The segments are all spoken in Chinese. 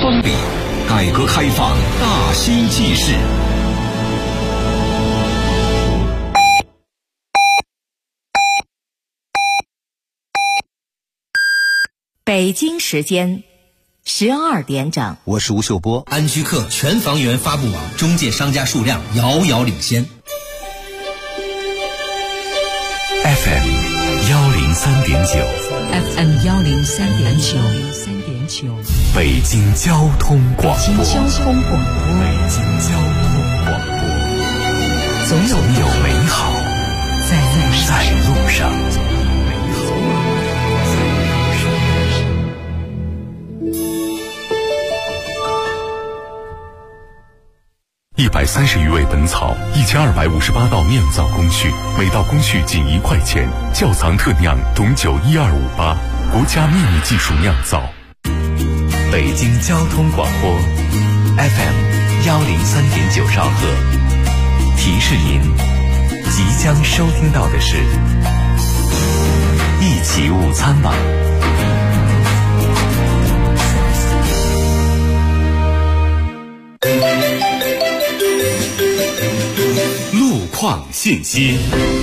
方里，改革开放大兴纪事。 北京时间12点整， 我是吴秀波。 安居客全房源发布网中介商家数量遥遥领先。 FM 103.9 FM 103.9， 北京交通广播。 北京交通广播，总有美好在路上。130余味本草，1258道酿造工序，每道工序仅1块钱。窖藏特酿董酒12588，国家秘密技术酿造。北京交通广播 FM 103.9兆赫，提示您即将收听到的是一起午餐吧。路况信息。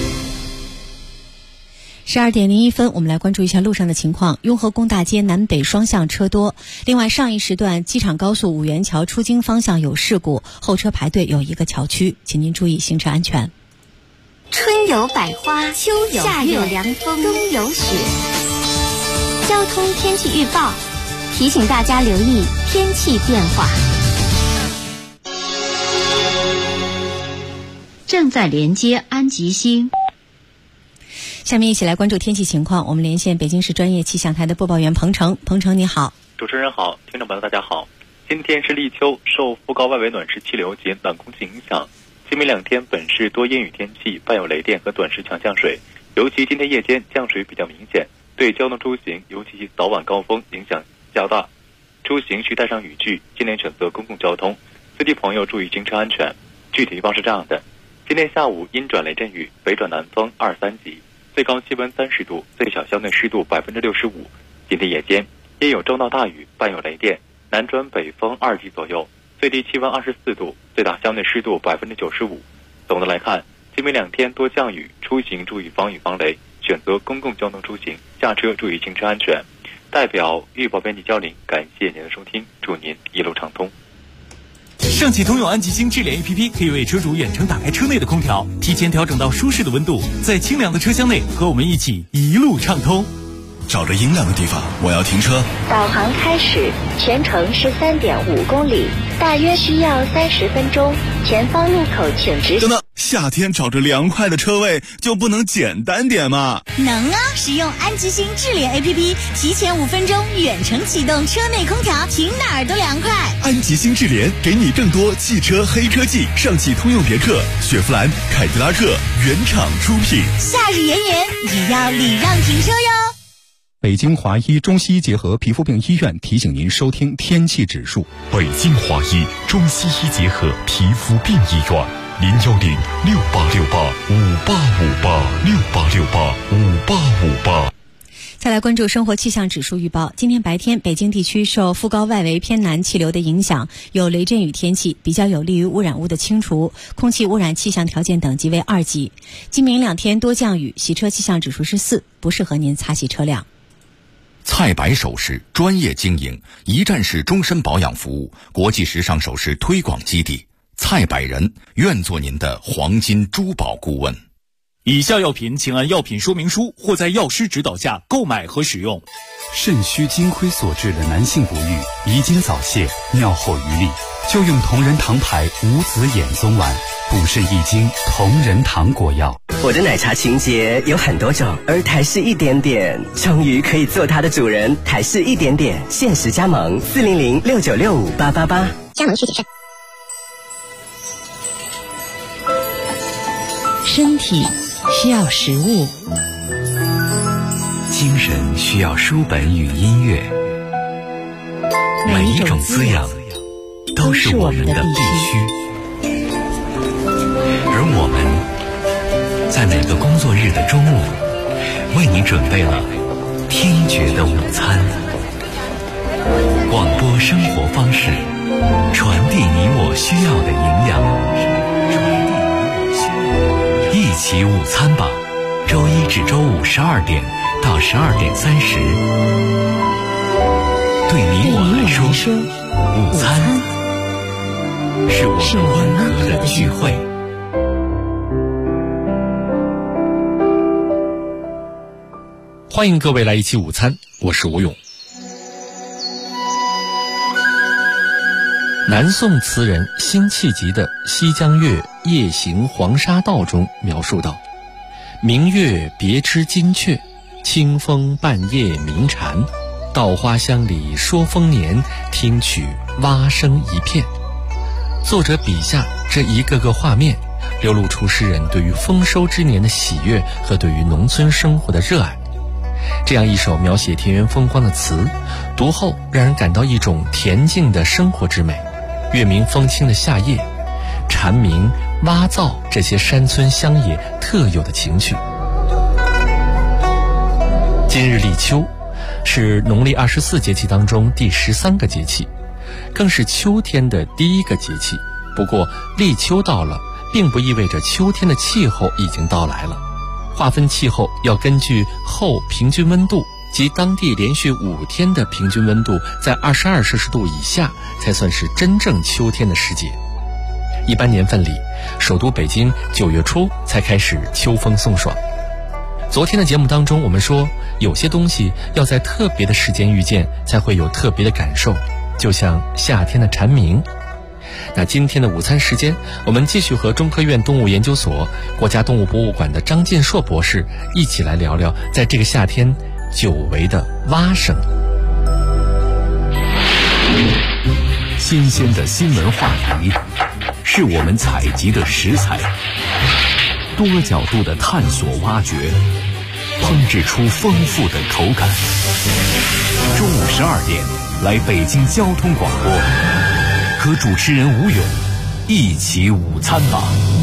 12点01分，我们来关注一下路上的情况。雍和宫大街南北双向车多，另外上一时段机场高速五元桥出京方向有事故，后车排队有一个桥区，请您注意行车安全。 春有百花，秋有夏有凉风，冬有雪。交通天气预报提醒大家留意天气变化。 正在连接安吉星。 下面一起来关注天气情况，我们连线北京市专业气象台的播报员彭程。彭程你好。 主持人好，听众朋友大家好。今天是立秋，受副高外围暖湿气流及冷空气影响，今明2天本市多阴雨天气，伴有雷电和短时强降水，尤其今天夜间降水比较明显，对交通出行，尤其早晚高峰影响较大。出行需带上雨具，尽量选择公共交通，司机朋友注意行车安全。具体预报是这样的：今天下午阴转雷阵雨，北转南风2、3级，最高气温30度，最小相对湿度65%。今天夜间也有中到大雨，伴有雷电，南转北风2级左右，最低气温24度，最大相对湿度95%。总的来看，今明2天多降雨，出行注意防雨防雷，选择公共交通出行，下车注意行车安全。代表预报编辑焦林，感谢您的收听，祝您一路畅通。 上汽通用安吉星智联 APP 可以为车主远程打开车内的空调，提前调整到舒适的温度，在清凉的车厢内和我们一起一路畅通。 找着阴凉的地方，我要停车。 导航开始，全程13.5公里，大约需要30分钟。前方路口请直行。 等等，夏天找着凉快的车位就不能简单点吗？ 能啊！使用安吉星智联 APP， 提前5分钟远程启动车内空调，停哪儿都凉快。 安吉星智联给你更多汽车黑科技，上汽通用别克、雪佛兰、凯迪拉克原厂出品。 夏日炎炎，也要礼让停车哟。 北京华医中西医结合皮肤病医院提醒您收听天气指数。 北京华医中西医结合皮肤病医院，010-6868-5858，6868-5858。 再来关注生活气象指数预报。今天白天，北京地区受副高外围偏南气流的影响，有雷阵雨天气，比较有利于污染物的清除，空气污染气象条件等级为2级。今明2天多降雨，洗车气象指数是4，不适合您擦洗车辆。 蔡白首饰专业经营，一站式终身保养服务，国际时尚首饰推广基地。蔡百人愿做您的黄金珠宝顾问。 以下药品请按药品说明书或在药师指导下购买和使用。 肾虚金亏所致的男性不育、遗精早泄、尿后余力，就用同仁堂牌无籽眼松丸，补肾益精同仁堂果药。 我的奶茶情节有很多种，而台式一点点终于可以做它的主人。台式一点点限时加盟40069658888， 加盟需谨慎。 身体需要食物， 精神需要书本与音乐，每一种滋养都是我们的必须。而我们在每个工作日的中午，为你准备了听觉的午餐。 广播生活方式，传递你我需要的营养。一起午餐吧，周一至周五12点到12点30。对你我来说，午餐是我们温和的聚会。 欢迎各位来一起午餐，我是吴勇。南宋词人辛弃疾的《西江月·夜行黄沙道》中描述道：明月别枝惊鹊，清风半夜鸣蝉，稻花香里说丰年，听取蛙声一片。作者笔下这一个个画面，流露出诗人对于丰收之年的喜悦和对于农村生活的热爱。这样一首描写田园风光的词，读后让人感到一种恬静的生活之美。月明风清的夏夜，蝉鸣、蛙噪这些山村乡野特有的情趣。今日立秋，是农历24节气当中第13个节气，更是秋天的第一个节气。不过立秋到了，并不意味着秋天的气候已经到来了。划分气候要根据后平均温度及当地连续5天的平均温度在22摄氏度以下，才算是真正秋天的时节。一般年份里，首都北京9月初才开始秋风送爽。昨天的节目当中，我们说有些东西要在特别的时间遇见，才会有特别的感受，就像夏天的蝉鸣。那今天的午餐时间，我们继续和中科院动物研究所、国家动物博物馆的张晋硕博士一起来聊聊在这个夏天久违的蛙声。 新鲜的新闻话题是我们采集的食材，多角度的探索挖掘，烹制出丰富的口感。中午12点来北京交通广播，和主持人吴勇一起午餐吧。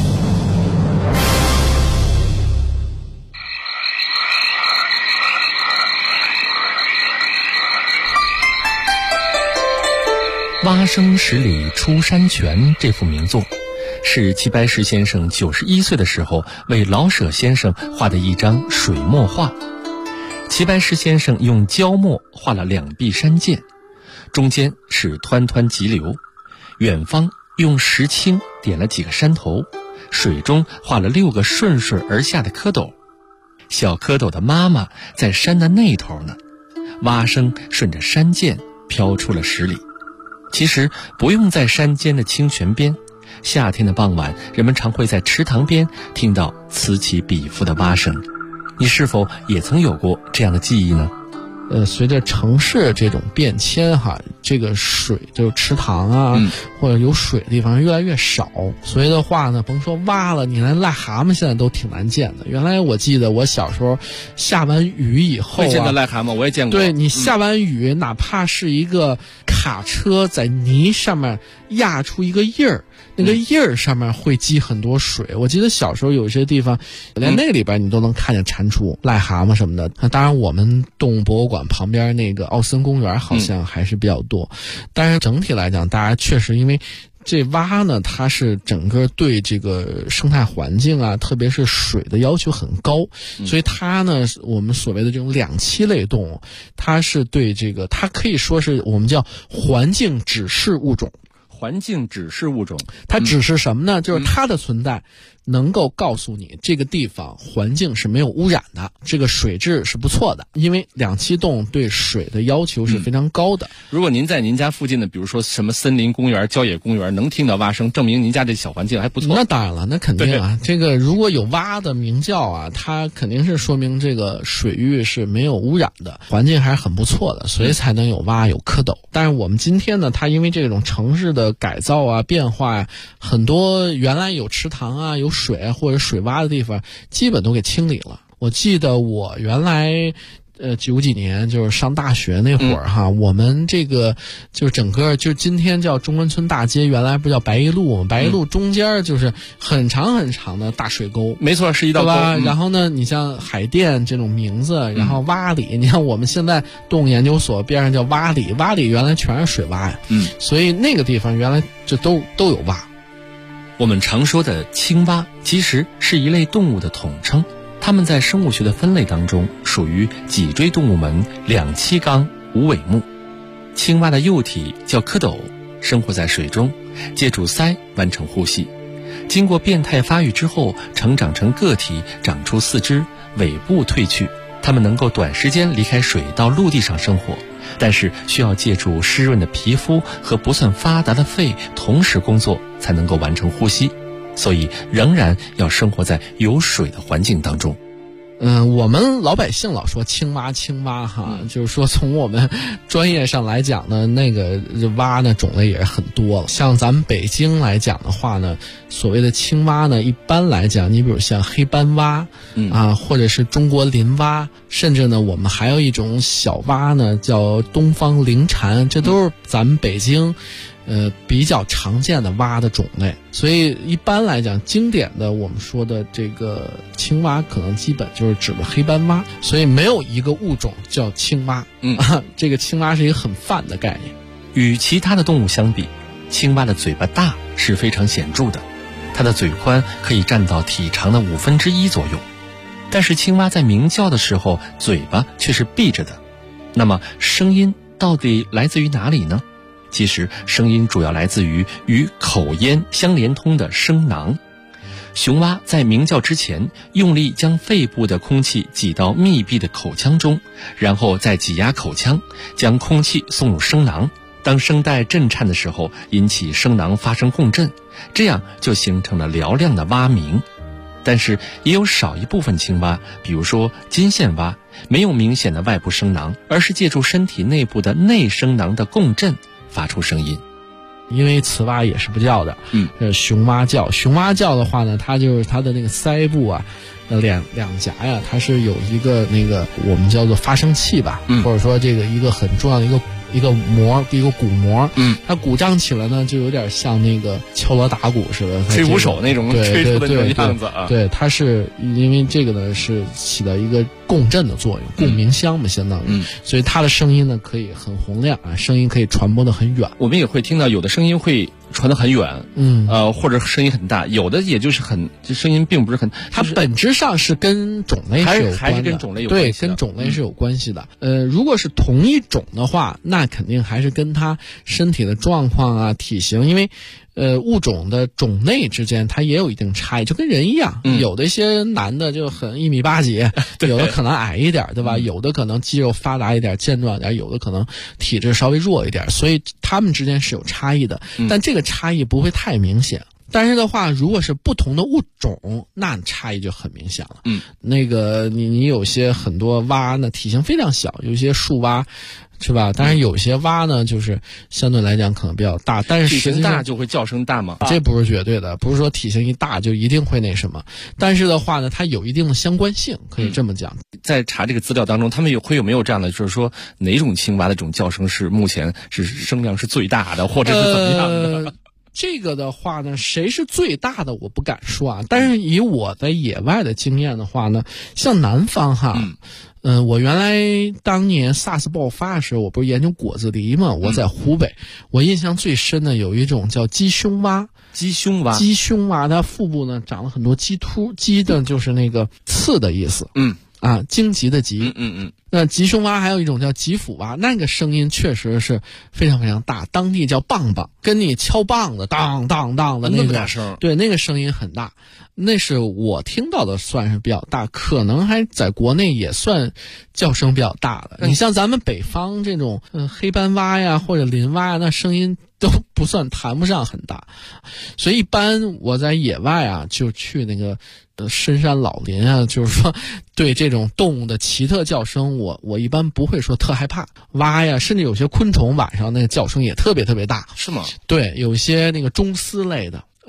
蛙声十里出山泉这幅名作，是齐白石先生91岁的时候为老舍先生画的一张水墨画。齐白石先生用焦墨画了2壁山涧，中间是湍湍急流，远方用石青点了几个山头，水中画了6个顺水而下的蝌蚪，小蝌蚪的妈妈在山的那头呢。蛙声顺着山涧飘出了10里。其实不用在山间的清泉边，夏天的傍晚，人们常会在池塘边听到此起彼伏的蛙声。你是否也曾有过这样的记忆呢？ 随着城市这种变迁哈，这个水就是池塘啊，或者有水的地方越来越少。所以的话呢，甭说蛙了，你连癞蛤蟆现在都挺难见的。原来我记得我小时候下完雨以后会见到癞蛤蟆，我也见过。 对，你下完雨，哪怕是一个卡车在泥上面压出一个印儿，那个印儿上面会积很多水。我记得小时候有些地方，连那里边你都能看见蟾蜍、癞蛤蟆什么的。那当然，我们动物博物馆旁边那个奥森公园好像还是比较多。但是整体来讲，大家确实因为这蛙呢，它是整个对这个生态环境啊，特别是水的要求很高，所以它呢，我们所谓的这种两栖类动物，它是对这个，它可以说是我们叫环境指示物种。 环境指示物种， 它指示什么呢？就是它的存在能够告诉你这个地方环境是没有污染的，这个水质是不错的。因为两栖动物对水的要求是非常高的。 如果您在您家附近的，比如说什么森林公园、郊野公园，能听到蛙声，证明您家这小环境还不错。 那当然了，那肯定啊。这个如果有蛙的鸣叫啊，它肯定是说明这个水域是没有污染的，环境还是很不错的，所以才能有蛙有蝌蚪。但是我们今天呢，它因为这种城市的改造啊、变化啊，很多原来有池塘啊、有水啊或者水洼的地方，基本都给清理了。我记得我原来 90几年就是上大学那会儿哈，我们这个就整个就今天叫中关村大街，原来不叫白玉路，白玉路中间就是很长很长的大水沟， 没错，是一道沟。 然后呢，你像海淀这种名字，然后洼里，你看我们现在动物研究所边上叫洼里，洼里原来全是水洼呀，所以那个地方原来就都有洼。 我们常说的青蛙其实是一类动物的统称，它们在生物学的分类当中属于脊椎动物门两栖纲无尾目。青蛙的幼体叫蝌蚪，生活在水中，借助鳃完成呼吸。经过变态发育之后，成长成个体，长出四肢，尾部褪去，它们能够短时间离开水到陆地上生活，但是需要借助湿润的皮肤和不算发达的肺同时工作，才能够完成呼吸，所以仍然要生活在有水的环境当中。 我们老百姓老说青蛙哈，就是说从我们专业上来讲呢，那个蛙呢种类也是很多了。像咱们北京来讲的话呢，所谓的青蛙呢，一般来讲，你比如像黑斑蛙，或者是中国林蛙，甚至呢，我们还有一种小蛙呢，叫东方灵蝉，这都是咱们北京比较常见的蛙的种类。所以一般来讲，经典的我们说的这个青蛙可能基本就是指的黑斑蛙，所以没有一个物种叫青蛙。这个青蛙是一个很泛的概念。 与其他的动物相比，青蛙的嘴巴大是非常显著的，它的嘴宽可以占到体长的1/5左右。但是青蛙在鸣叫的时候，嘴巴却是闭着的。那么声音到底来自于哪里呢？其实声音主要来自于与口咽相连通的声囊。雄蛙在鸣叫之前，用力将肺部的空气挤到密闭的口腔中，然后再挤压口腔，将空气送入声囊。当声带震颤的时候，引起声囊发生共振，这样就形成了嘹亮的蛙鸣。但是也有少一部分青蛙，比如说金线蛙，没有明显的外部声囊，而是借助身体内部的内声囊的共振发出声音。 因为雌蛙也是不叫的，雄蛙叫。雄蛙叫的话呢，它就是它的那个鳃部啊，两颊呀，它是有一个那个我们叫做发声器吧，或者说这个一个很重要的一个膜，一个鼓膜，它鼓胀起来呢，就有点像那个敲锣打鼓似的， 吹鼓手那种吹出的那种样子啊。 对，它是因为这个呢是起到一个共振的作用，共鸣箱嘛，相当于，所以它的声音呢可以很洪亮啊，声音可以传播得很远。 我们也会听到有的声音会传得很远，或者声音很大，有的也就是就声音并不是很， 它本质上是跟种类是有关的， 还是跟种类有关系的， 对，跟种类是有关系的。如果是同一种的话，那肯定还是跟它身体的状况啊、体型，因为物种的种类之间它也有一定差异，就跟人一样，有的一些男的就很1.8米几，有的可能矮一点，对吧？有的可能肌肉发达一点、健壮一点，有的可能体质稍微弱一点，所以他们之间是有差异的，但这个差异不会太明显。但是的话，如果是不同的物种，那差异就很明显了。那个你有些很多蛙呢体型非常小，有些树蛙是吧？当然有些蛙呢，就是相对来讲可能比较大，但是体型大就会叫声大吗？ 这不是绝对的，不是说体型一大就一定会那什么。但是的话呢，它有一定的相关性，可以这么讲。 在查这个资料当中，他们有没有这样的，就是说哪种青蛙的这种叫声是目前是声量是最大的，或者是怎么样的？ 这个的话呢，谁是最大的我不敢说啊，但是以我在野外的经验的话呢，像南方哈，我原来当年 SARS 爆发的时候，我不是研究果子狸嘛，我在湖北，我印象最深的有一种叫鸡胸蛙，鸡胸蛙它腹部呢长了很多鸡突，鸡的就是那个刺的意思，荆棘的棘，那吉胸蛙还有一种叫吉腹蛙，那个声音确实是非常非常大，当地叫棒棒，跟你敲棒子当当当的那么大声， 对，那个声音很大，那是我听到的算是比较大，可能还在国内也算叫声比较大的。你像咱们北方这种黑斑蛙呀或者林蛙呀，那声音都不算谈不上很大，所以一般我在野外啊就去那个深山老林啊，就是说对这种动物的奇特叫声，我一般不会说特害怕。蛙呀，甚至有些昆虫晚上那个叫声也特别特别大， 是吗？ 对，有些那个中丝类的，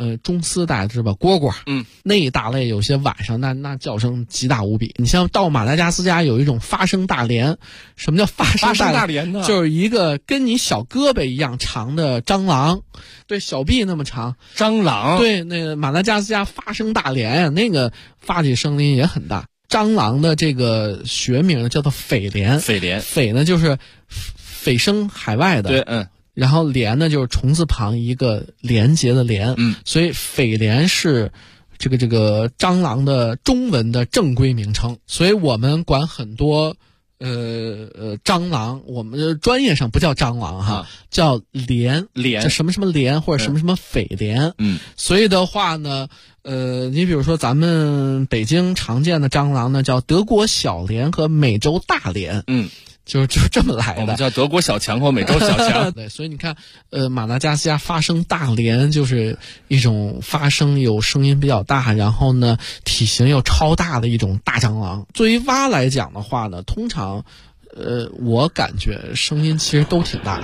中丝大家知道吧，蝈蝈，那一大类有些晚上那叫声极大无比。你像到马达加斯加有一种发声大蠊，什么叫发声大蠊呢？就是一个跟你小胳膊一样长的蟑螂，对，小臂那么长， 蟑螂， 对，那个马达加斯加发声大蠊呀，那个发起声音也很大。蟑螂的这个学名叫做蜚蠊，蜚呢就是蜚声海外的， 对， 然后蠊呢就是虫字旁一个连结的连，所以蜚蠊是这个蟑螂的中文的正规名称。所以我们管很多蟑螂，我们专业上不叫蟑螂哈，叫蠊，叫什么什么蠊或者什么什么蜚蠊。所以的话呢，你比如说咱们北京常见的蟑螂呢，叫德国小蠊和美洲大蠊。就这么来的， 我们叫德国小强或美洲小强。 对，所以你看，马达加斯加发声大蠊就是一种发声有声音比较大，然后呢体型又超大的一种大蟑螂。作为蛙来讲的话呢，通常，我感觉声音其实都挺大的。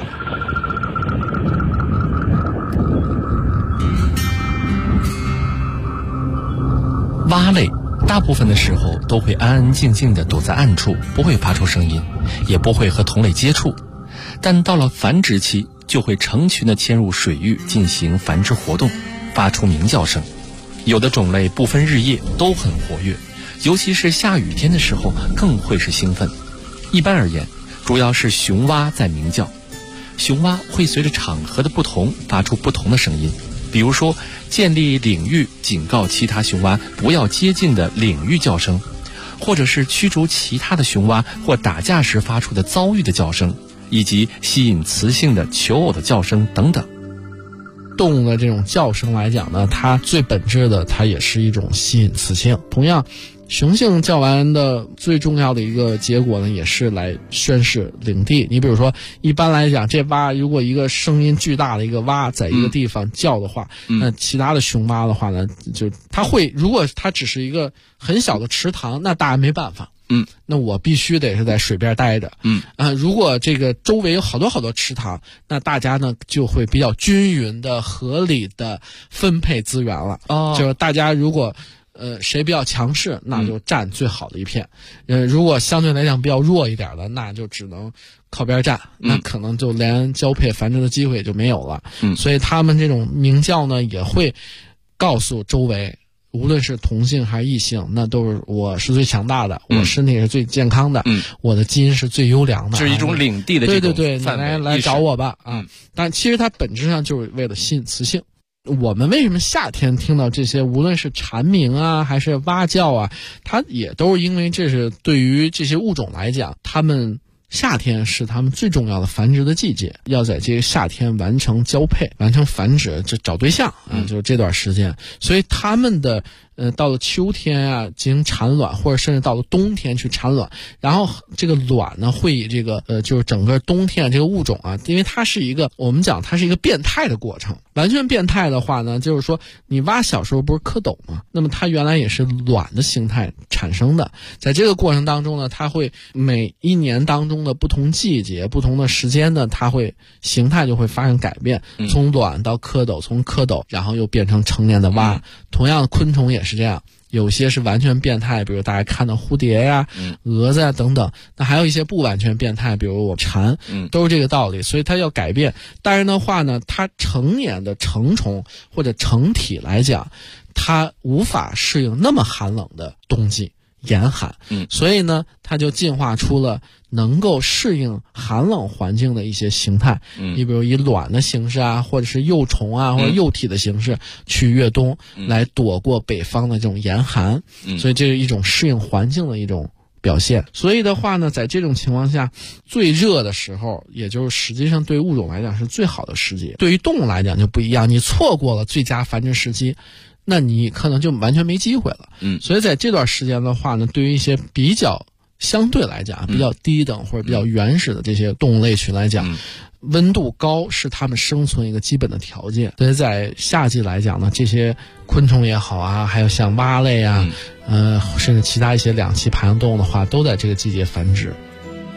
蛙类大部分的时候都会安安静静地躲在暗处，不会发出声音，也不会和同类接触。但到了繁殖期，就会成群地迁入水域进行繁殖活动，发出鸣叫声。有的种类不分日夜都很活跃，尤其是下雨天的时候更会是兴奋。一般而言，主要是雄蛙在鸣叫。雄蛙会随着场合的不同发出不同的声音，比如说建立领域警告其他雄蛙不要接近的领域叫声，或者是驱逐其他的雄蛙或打架时发出的遭遇的叫声，以及吸引雌性的求偶的叫声等等。 动物的这种叫声来讲呢，它最本质的它也是一种吸引雌性。同样，雄性叫完的最重要的一个结果呢，也是来宣示领地。你比如说，一般来讲，这蛙如果一个声音巨大的一个蛙在一个地方叫的话，那其他的雄蛙的话呢，就它会，如果它只是一个很小的池塘，那大家没办法。那我必须得是在水边待着。如果这个周围有好多池塘，那大家呢就会比较均匀的、合理的分配资源了。就是大家如果谁比较强势，那就占最好的一片。如果相对来讲比较弱一点的，那就只能靠边站，那可能就连交配繁殖的机会就没有了。所以他们这种鸣叫呢，也会告诉周围，无论是同性还是异性，那都是我是最强大的，我身体是最健康的，我的基因是最优良的， 这是一种领地的这种对，你来找我吧但其实它本质上就是为了吸引雌性。我们为什么夏天听到这些，无论是蝉鸣啊还是蛙叫啊，它也都是因为这是对于这些物种来讲，它们夏天是它们最重要的繁殖的季节，要在这个夏天完成交配、完成繁殖，就找对象就是这段时间。所以它们的到了秋天啊进行产卵，或者甚至到了冬天去产卵，然后这个卵呢会以这个就是整个冬天这个物种啊，因为它是一个我们讲它是一个变态的过程。完全变态的话呢，就是说你蛙小时候不是蝌蚪吗？那么它原来也是卵的形态产生的，在这个过程当中呢，它会每一年当中的不同季节、不同的时间呢，它会形态就会发生改变，从卵到蝌蚪，从蝌蚪然后又变成成年的蛙。同样的昆虫也是这样，有些是完全变态，比如大家看到蝴蝶呀、蛾子呀等等，那还有一些不完全变态，比如我蝉，都是这个道理。所以它要改变，但是的话呢，它成年的成虫或者成体来讲，它无法适应那么寒冷的冬季严寒，所以呢，它就进化出了能够适应寒冷环境的一些形态。你比如以卵的形式啊，或者是幼虫啊，或者幼体的形式去越冬，来躲过北方的这种严寒。所以这是一种适应环境的一种表现。所以的话呢，在这种情况下，最热的时候，也就是实际上对物种来讲是最好的时节。对于动物来讲就不一样，你错过了最佳繁殖时期，那你可能就完全没机会了。所以在这段时间的话呢，对于一些比较相对来讲比较低等或者比较原始的这些动物类群来讲，温度高是它们生存一个基本的条件。所以在夏季来讲呢，这些昆虫也好啊，还有像蛙类啊，甚至其他一些两栖爬行动物的话，都在这个季节繁殖。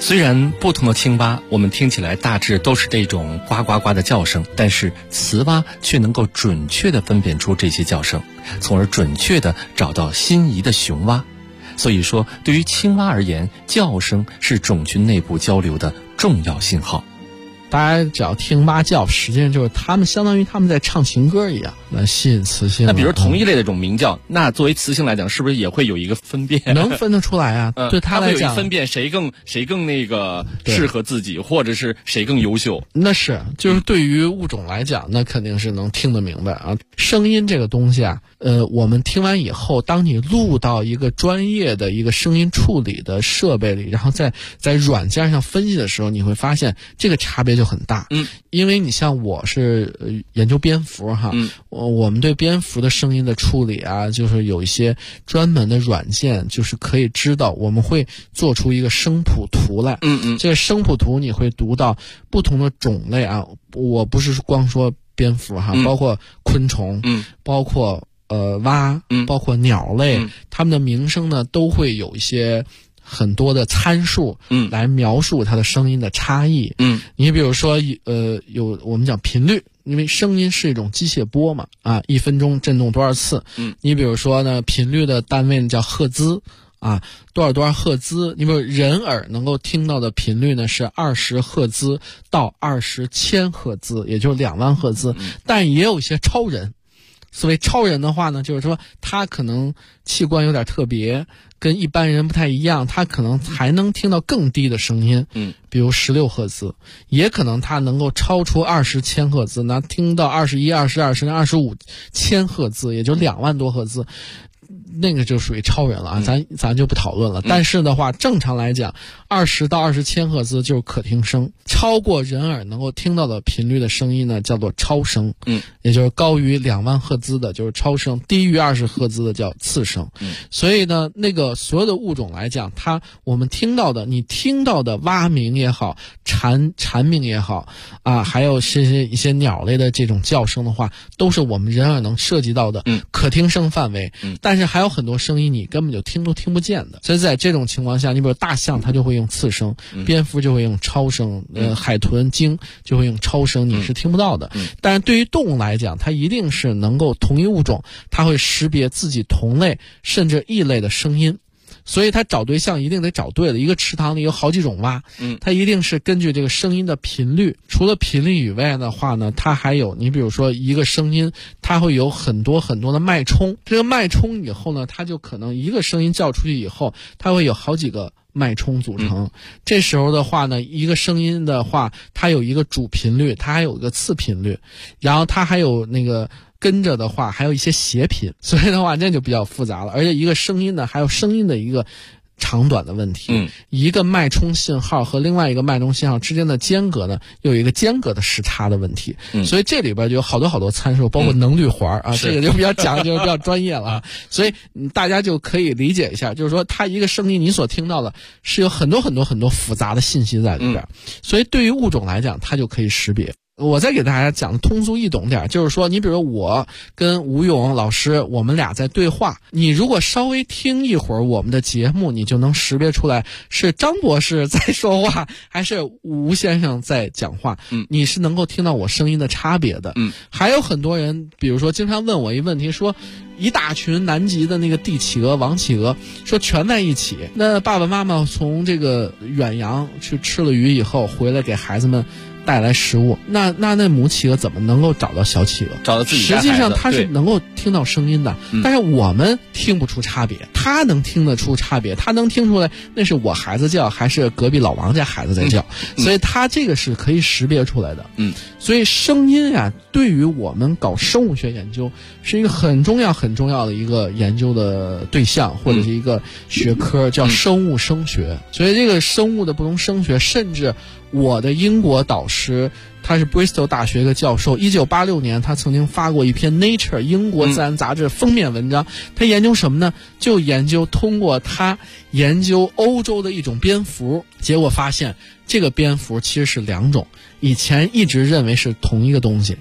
虽然不同的青蛙我们听起来大致都是这种呱呱呱的叫声，但是雌蛙却能够准确地分辨出这些叫声，从而准确地找到心仪的雄蛙。所以说，对于青蛙而言，叫声是种群内部交流的重要信号。 大家只要听蛙叫，实际上就是他们相当于他们在唱情歌一样，那吸引雌性。 那比如同一类的这种鸣叫，那作为雌性来讲，是不是也会有一个分辨？ 能分得出来啊。对他来讲， 分辨谁更那个适合自己，或者是谁更优秀。 那是，就是对于物种来讲，那肯定是能听得明白啊。声音这个东西啊，我们听完以后，当你录到一个专业的一个声音处理的设备里，然后在软件上分析的时候，你会发现这个差别就很大。因为你像我是研究蝙蝠哈，我们对蝙蝠的声音的处理啊，就是有一些专门的软件，就是可以知道，我们会做出一个声谱图来。这个声谱图你会读到不同的种类啊，我不是光说蝙蝠哈，包括昆虫，包括蛙，包括鸟类，它们的鸣声呢都会有一些很多的参数，来描述它的声音的差异。你比如说，有我们讲频率，因为声音是一种机械波嘛，啊，1分钟振动多少次？你比如说呢，频率的单位叫赫兹。啊，多少赫兹？你比如人耳能够听到的频率呢是20赫兹到20千赫兹，也就是2万赫兹。但也有一些超人，所谓超人的话呢，就是说他可能器官有点特别，跟一般人不太一样，他可能还能听到更低的声音，比如16赫兹，也可能他能够超出20千赫兹，那听到21、22甚至25千赫兹，也就2万多赫兹。那个就属于超人了啊，咱就不讨论了。但是的话，正常来讲，20到20千赫兹就是可听声，超过人耳能够听到的频率的声音呢，叫做超声，也就是高于2万赫兹的就是超声，低于20赫兹的叫次声。所以呢，那个所有的物种来讲，我们听到的，你听到的蛙鸣也好，蝉鸣也好啊，还有一些鸟类的这种叫声的话，都是我们人耳能涉及到的可听声范围。但是还有很多声音你根本就听都听不见的，所以在这种情况下，你比如大象它就会用次声，蝙蝠就会用超声，海豚、鲸就会用超声，你是听不到的。但是对于动物来讲，它一定是能够同一物种，它会识别自己同类甚至异类的声音。所以他找对象一定得找对了，一个池塘里有好几种蛙，他一定是根据这个声音的频率，除了频率以外的话呢，它还有，你比如说一个声音，它会有很多很多的脉冲，这个脉冲以后呢，它就可能一个声音叫出去以后，它会有好几个脉冲组成。这时候的话呢，一个声音的话，它有一个主频率，它还有一个次频率，然后它还有那个跟着的话还有一些谐频，所以的话这就比较复杂了。而且一个声音呢，还有声音的一个长短的问题，一个脉冲信号和另外一个脉冲信号之间的间隔呢，有一个间隔的时差的问题，所以这里边就有好多参数，包括能率环啊，这个就比较讲究，比较专业了啊。所以大家就可以理解一下，就是说它一个声音你所听到的是有很多复杂的信息在里边，所以对于物种来讲，它就可以识别。我再给大家讲通俗易懂点，就是说你比如我跟吴勇老师我们俩在对话，你如果稍微听一会儿我们的节目，你就能识别出来是张博士在说话还是吴先生在讲话，你是能够听到我声音的差别的。还有很多人比如说经常问我一问题，说一大群南极的那个帝企鹅、王企鹅说全在一起，那爸爸妈妈从这个远洋去吃了鱼以后回来给孩子们带来食物，那母企鹅怎么能够找到小企鹅？ 找到自己家孩子。 实际上它是能够听到声音的，但是我们听不出差别，它能听得出差别，它能听出来那是我孩子叫还是隔壁老王家孩子在叫，所以它这个是可以识别出来的。所以声音啊，对于我们搞生物学研究是一个很重要的一个研究的对象，或者是一个学科叫生物声学。所以这个生物的不同声学，甚至我的英国导师他是 Bristol 大学的教授，1986年他曾经发过一篇 Nature 英国自然杂志封面文章，他研究什么呢？就通过他研究欧洲的一种蝙蝠，结果发现这个蝙蝠其实是2种，以前一直认为是同一个东西，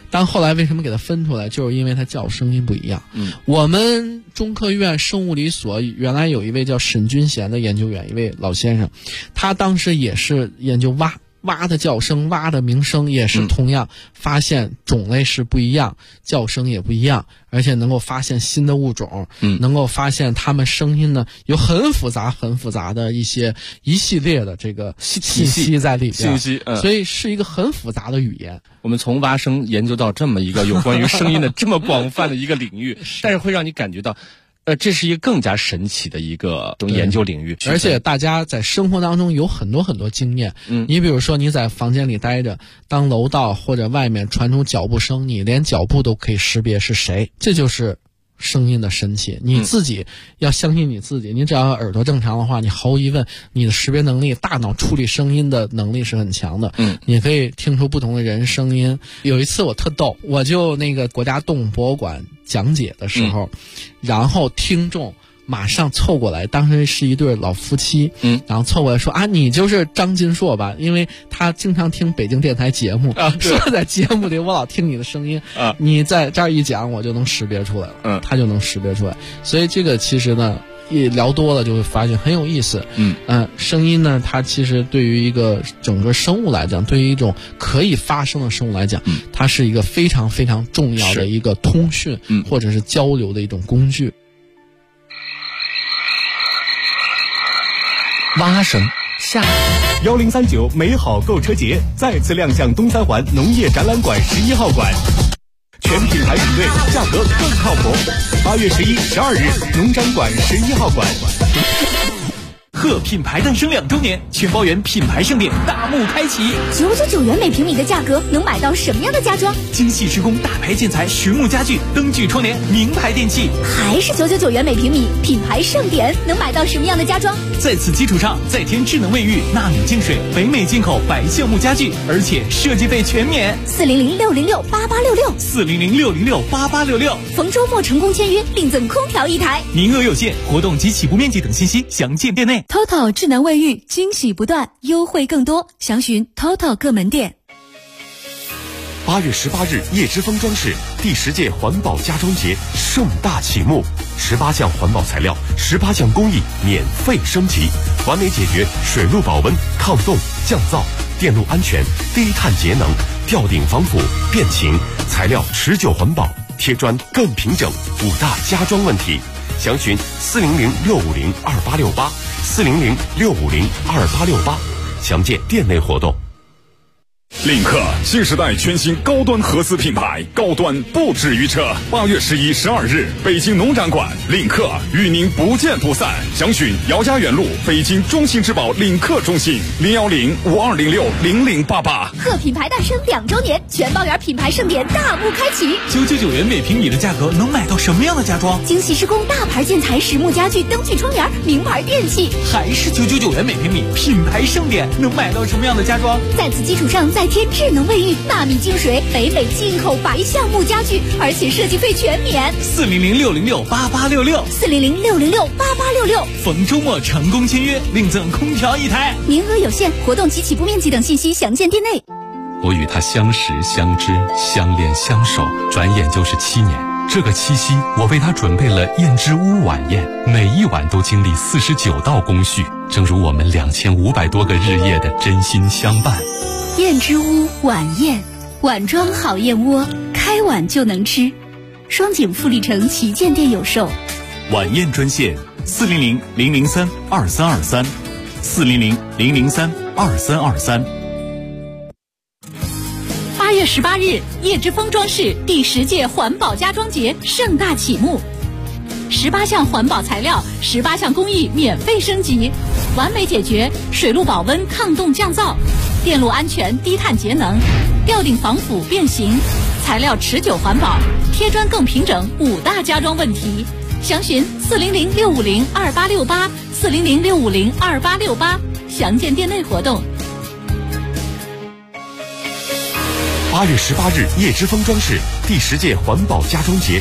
但后来为什么给它分出来，就是因为它叫声音不一样。我们中科院生物理所原来有一位叫沈君贤的研究员，一位老先生，他当时也是研究蛙的叫声，蛙的鸣声，也是同样发现种类是不一样，叫声也不一样，而且能够发现新的物种，能够发现它们声音呢有很复杂的一系列的这个信息在里边，所以是一个很复杂的语言。 我们从蛙声研究到这么一个有关于声音的这么广泛的一个领域，但是会让你感觉到这是一个更加神奇的一个研究领域， 而且大家在生活当中有很多经验。你比如说你在房间里待着，当楼道或者外面传出脚步声，你连脚步都可以识别是谁，这就是声音的神奇。你自己要相信你自己，你只要耳朵正常的话，你毫无疑问你的识别能力，大脑处理声音的能力是很强的。你可以听出不同的人声音。有一次我特逗，我就那个国家动物博物馆讲解的时候，然后听众马上凑过来，当时是一对老夫妻，然后凑过来说啊，你就是张金硕吧？因为他经常听北京电台节目，说在节目里我老听你的声音，你在这儿一讲我就能识别出来了，他就能识别出来。所以这个其实呢，一聊多了就会发现很有意思。声音呢，它其实对于一个整个生物来讲，对于一种可以发声的生物来讲，它是一个非常非常重要的一个通讯或者是交流的一种工具。 蛙声下 1039美好购车节再次亮相东三环农业展览馆11号馆，全品牌比对，价格更靠谱。8月11、12日，农展馆11号馆。 贺品牌诞生2周年，全包园品牌盛典大幕开启。 999元每平米的价格能买到什么样的家装？ 精细施工、大牌建材、实木家具、灯具窗帘、名牌电器。 还是999元每平米，品牌盛典能买到什么样的家装？ 在此基础上再添智能卫浴、纳米净水、北美进口白橡木家具，而且设计费全免。 400-606-8866，400-606-8866。逢周末成功签约，另赠空调1台， 名额有限，活动及起步面积等信息详见店内。 TOTO 智能卫浴，惊喜不断，优惠更多，详询 TOTO 各门店。 8月18日，叶之峰装饰第10届环保家装节盛大启幕，18项环保材料，18项工艺免费升级，完美解决水路保温、抗冻、降噪、电路安全、低碳节能、吊顶防腐、变形，材料持久环保，贴砖更平整，5大家装问题。详询400-650-2868，400-650-2868，详见店内活动。 领克新时代全新高端合资品牌，高端不止于车。8月11、12日，北京农展馆，领克与您不见不散。详询姚家园路北京中信之宝领克中心，010-5206-0088。 贺品牌诞生2周年，全包园品牌盛典大幕开启。 999元每平米的价格能买到什么样的家装？ 精细施工、大牌建材、实木家具、灯具窗帘、名牌电器。 还是999元每平米，品牌盛典能买到什么样的家装？ 在此基础上再添智能卫浴、纳米净水、北美进口白橡木家具，而且设计费全免。 400-606-8866，400-606-8866。逢周末成功签约，另赠空调1台， 名额有限，活动及起步面积等信息详见店内。 我与他相识、相知、相恋、相守，转眼就是7年。这个7夕，我为他准备了燕之屋晚宴，每一晚都经历49道工序，正如我们2500多个日夜的真心相伴。 燕之屋晚宴，碗装好燕窝，开碗就能吃。双井富力城旗舰店有售。 晚宴专线400-003-2323，400-003-2323。 8月18日，叶之峰装饰第10届环保家装节盛大启幕，18项环保材料，18项工艺免费升级，完美解决水路保温、抗冻降噪、电路安全、低碳节能、吊顶防腐变形，材料持久环保，贴砖更平整，5大家装问题。详询400-650-2868，400-650-2868，详见店内活动。 8月18日，叶之峰装饰第10届环保家装节